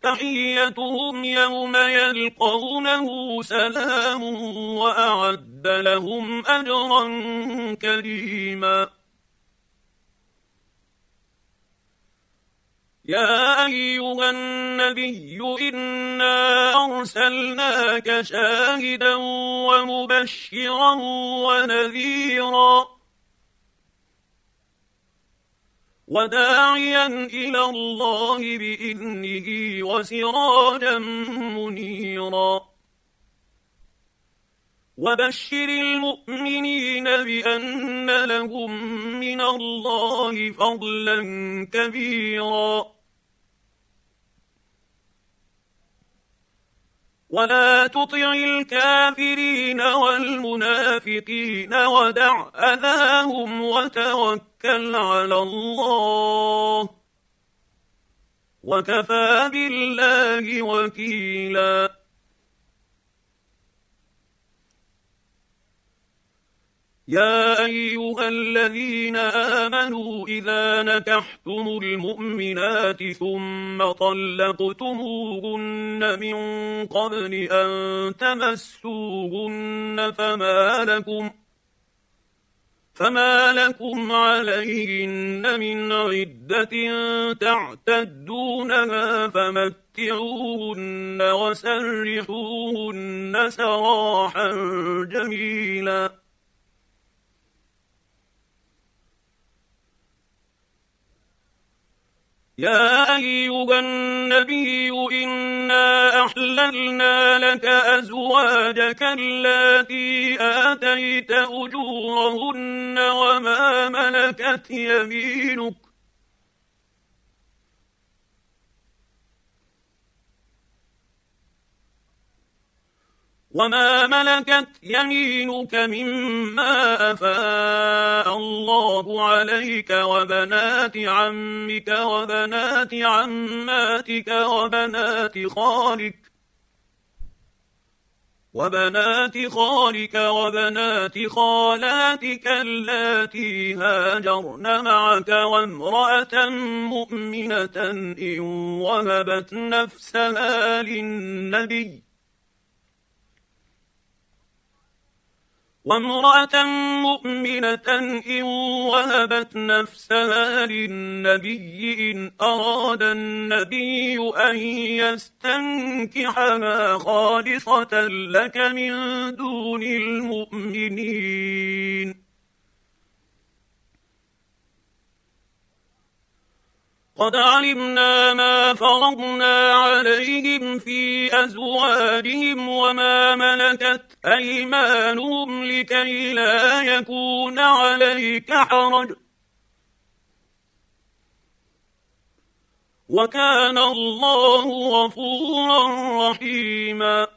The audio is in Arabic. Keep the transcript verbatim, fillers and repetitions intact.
تحيتهم يوم يلقونه سلام وأعد لهم أجرا كريما. يا أيها النبي إنا أرسلناك شاهدا ومبشرا ونذيرا وداعيا إلى الله بإذنه وسراجا منيرا وبشر المؤمنين بأن لهم من الله فضلا كبيرا. ولا تطع الكافرين والمنافقين ودع أذاهم وتوكل على الله وكفى بالله وكيلا. يا أيها الذين آمنوا إذا نكحتم المؤمنات ثم طلقتموهن من قبل أن تمسوهن فما لكم فما لكم عليهن من عدة تعتدونها فمتعوهن وسرحوهن سراحا جميلا. يا أيها النبي إنا أحللنا لك أزواجك اللاتي آتيت أجورهن وما ملكت يمينك وما ملكت يمينك مما أفاء الله عليك وبنات عمك وبنات عماتك وبنات خالك وبنات خالك وبنات خالاتك اللاتي هاجرن معك وامرأة مؤمنة إن وهبت نفسها للنبي وامرأة مؤمنة إن وهبت نفسها للنبي إن أراد النبي أن يستنكحها خالصة لك من دون المؤمنين. قد علمنا ما فرضنا عليهم في أزواجهم وما ملكت أيمانهم لكي لا يكون عليك حرج وكان الله غفورا رحيما.